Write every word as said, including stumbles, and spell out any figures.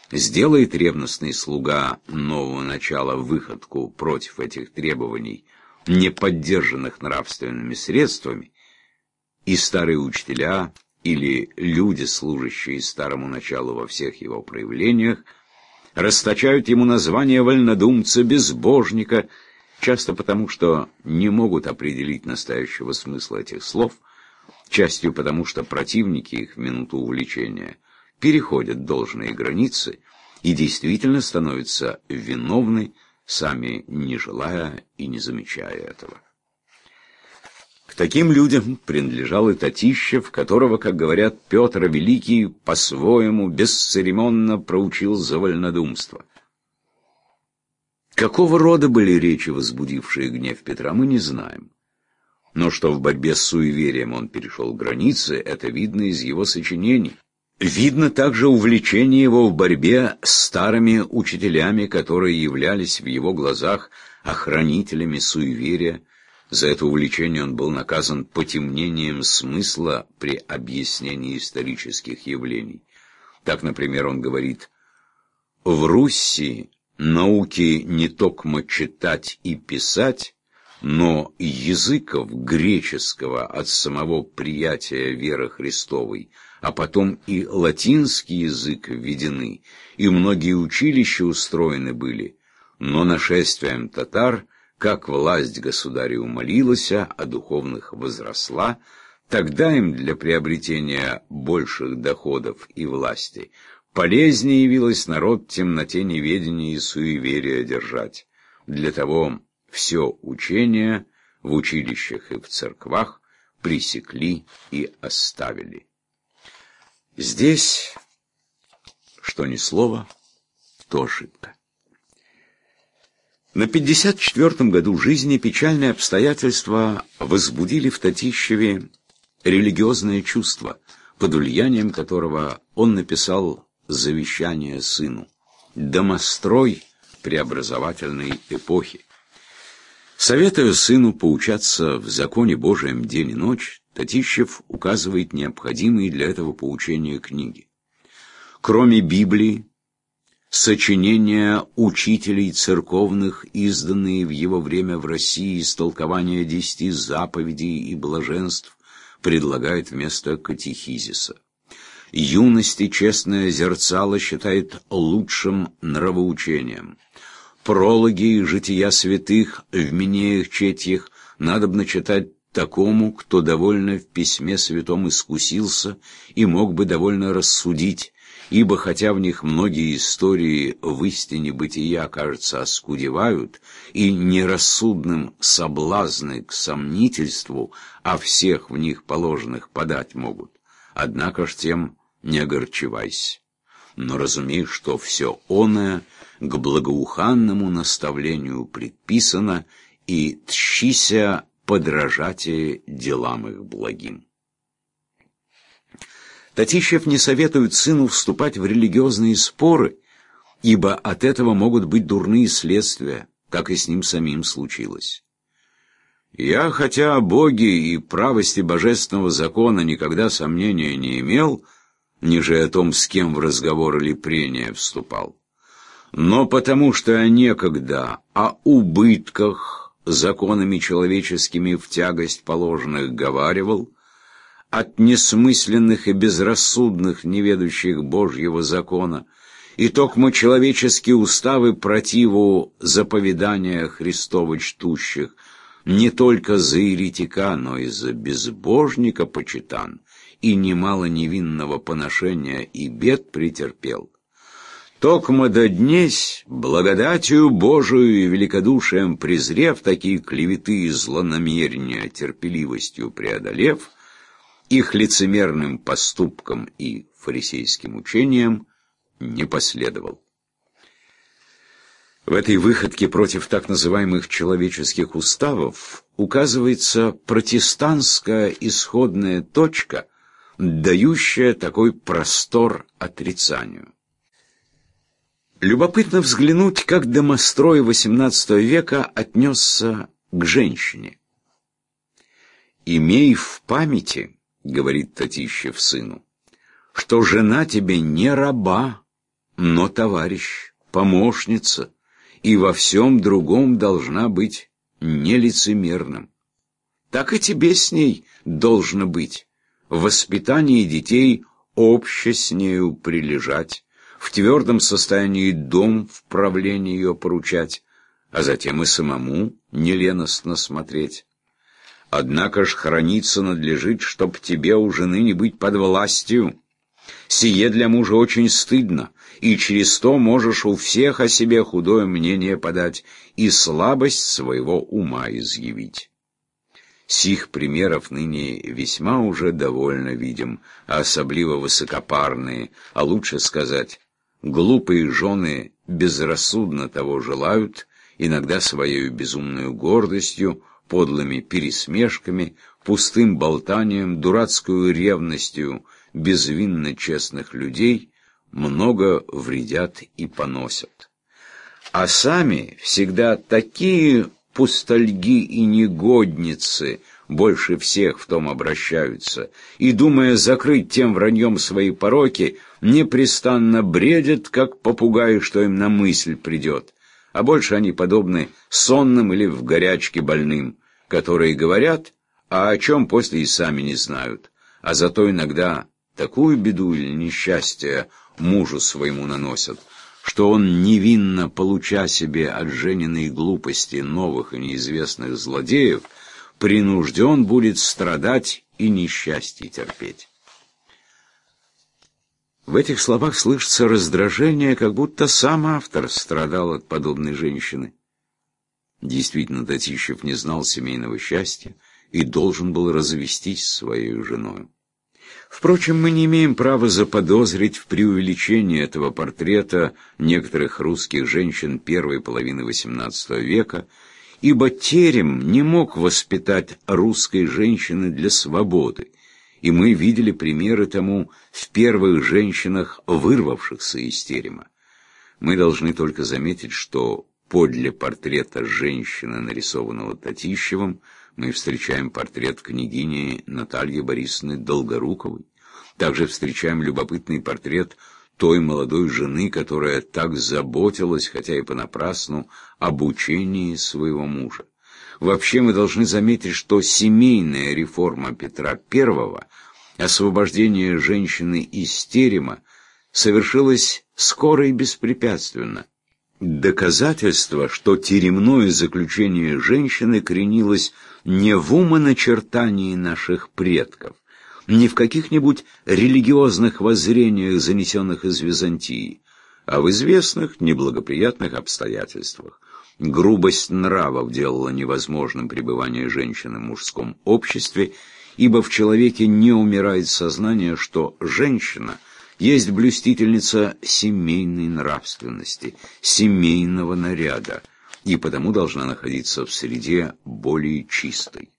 Сделает ревностный слуга нового начала выходку против этих требований, не поддержанных нравственными средствами, и старые учителя или люди, служащие старому началу во всех его проявлениях, расточают ему название вольнодумца, безбожника, часто потому, что не могут определить настоящего смысла этих слов, частью потому, что противники их в минуту увлечения переходят должные границы и действительно становятся виновны, сами не желая и не замечая этого. К таким людям принадлежал и Татищев, которого, как говорят, Петр Великий по-своему бесцеремонно проучил за вольнодумство. Какого рода были речи, возбудившие гнев Петра, мы не знаем. Но что в борьбе с суеверием он перешел границы, это видно из его сочинений. Видно также увлечение его в борьбе с старыми учителями, которые являлись в его глазах охранителями суеверия. За это увлечение он был наказан потемнением смысла при объяснении исторических явлений. Так, например, он говорит: «В Руси науки не токмо читать и писать, но языков греческого от самого приятия веры Христовой, а потом и латинский язык введены, и многие училища устроены были, но нашествием татар, как власть государя умолилась, а духовных возросла, тогда им для приобретения больших доходов и власти полезнее явилось народ в темноте неведения и суеверия держать. Для того все учение в училищах и в церквах пресекли и оставили». Здесь, что ни слово, то ошибка. На пятьдесят четвёртом году жизни печальные обстоятельства возбудили в Татищеве религиозное чувство, под влиянием которого он написал завещание сыну, домострой преобразовательной эпохи. Советуя сыну поучаться в законе Божием день и ночь, Татищев указывает необходимые для этого поучения книги. Кроме Библии, сочинения учителей церковных, изданные в его время в России, истолкования десяти заповедей и блаженств, предлагает вместо катехизиса. Юности честное зерцало считает лучшим нравоучением. Прологи и жития святых в Минеях Четьих надобно читать такому, кто довольно в письме святом искусился и мог бы довольно рассудить, ибо хотя в них многие истории в истине бытия, кажется, оскудевают, и нерассудным соблазны к сомнительству о всех в них положенных подать могут, однако ж тем не огорчевайся, но разумей, что все оное к благоуханному наставлению предписано, и тщися подражате делам их благим. Татищев не советует сыну вступать в религиозные споры, ибо от этого могут быть дурные следствия, как и с ним самим случилось. «Я, хотя о Боге и правости божественного закона никогда сомнения не имел, ниже о том, с кем в разговор или прения вступал, но потому что я некогда о убытках законами человеческими в тягость положенных говаривал, от несмысленных и безрассудных, неведущих Божьего закона, и токмо человеческие уставы противу заповедания Христова чтущих, не только за еретика, но и за безбожника почитан, и немало невинного поношения и бед претерпел. Токмо до днесь, благодатью Божию и великодушием презрев такие клеветы и злонамерения, терпеливостью преодолев, их лицемерным поступкам и фарисейским учениям не последовал. В этой выходке против так называемых человеческих уставов указывается протестантская исходная точка, дающая такой простор отрицанию. Любопытно взглянуть, как домострой восемнадцатого века отнесся к женщине. «Имей в памяти, — говорит Татищев сыну, — что жена тебе не раба, но товарищ, помощница, и во всем другом должна быть нелицемерным. Так и тебе с ней должно быть. В воспитании детей обще с нею прилежать, в твердом состоянии дом в правлении ее поручать, а затем и самому неленостно смотреть. Однако ж храниться надлежит, чтоб тебе у жены не быть под властью. Сие для мужа очень стыдно, и через то можешь у всех о себе худое мнение подать и слабость своего ума изъявить. Сих примеров ныне весьма уже довольно видим, а особливо высокопарные, а лучше сказать, глупые жены безрассудно того желают, иногда своей безумной гордостью, подлыми пересмешками, пустым болтанием, дурацкую ревностью безвинно честных людей много вредят и поносят. А сами всегда такие пустольги и негодницы больше всех в том обращаются, и, думая закрыть тем враньем свои пороки, непрестанно бредят, как попугаи, что им на мысль придет, а больше они подобны сонным или в горячке больным, которые говорят, а о чем после и сами не знают, а зато иногда такую беду или несчастье мужу своему наносят, что он, невинно получа себе от жениной глупости новых и неизвестных злодеев, принужден будет страдать и несчастье терпеть. В этих словах слышится раздражение, как будто сам автор страдал от подобной женщины. Действительно, Татищев не знал семейного счастья и должен был развестись с своей женой. Впрочем, мы не имеем права заподозрить в преувеличении этого портрета некоторых русских женщин первой половины восемнадцатого века, ибо терем не мог воспитать русской женщины для свободы, и мы видели примеры тому в первых женщинах, вырвавшихся из терема. Мы должны только заметить, что подле портрета женщины, нарисованного Татищевым, мы встречаем портрет княгини Натальи Борисовны Долгоруковой. Также встречаем любопытный портрет той молодой жены, которая так заботилась, хотя и понапрасну, об учении своего мужа. Вообще мы должны заметить, что семейная реформа Петра Первого, освобождение женщины из терема, совершилась скоро и беспрепятственно. Доказательство, что теремное заключение женщины кренилось не в умоначертании наших предков, не в каких-нибудь религиозных воззрениях, занесенных из Византии, а в известных неблагоприятных обстоятельствах. Грубость нравов делала невозможным пребывание женщины в мужском обществе, ибо в человеке не умирает сознание, что женщина есть блюстительница семейной нравственности, семейного наряда, и потому должна находиться в среде более чистой.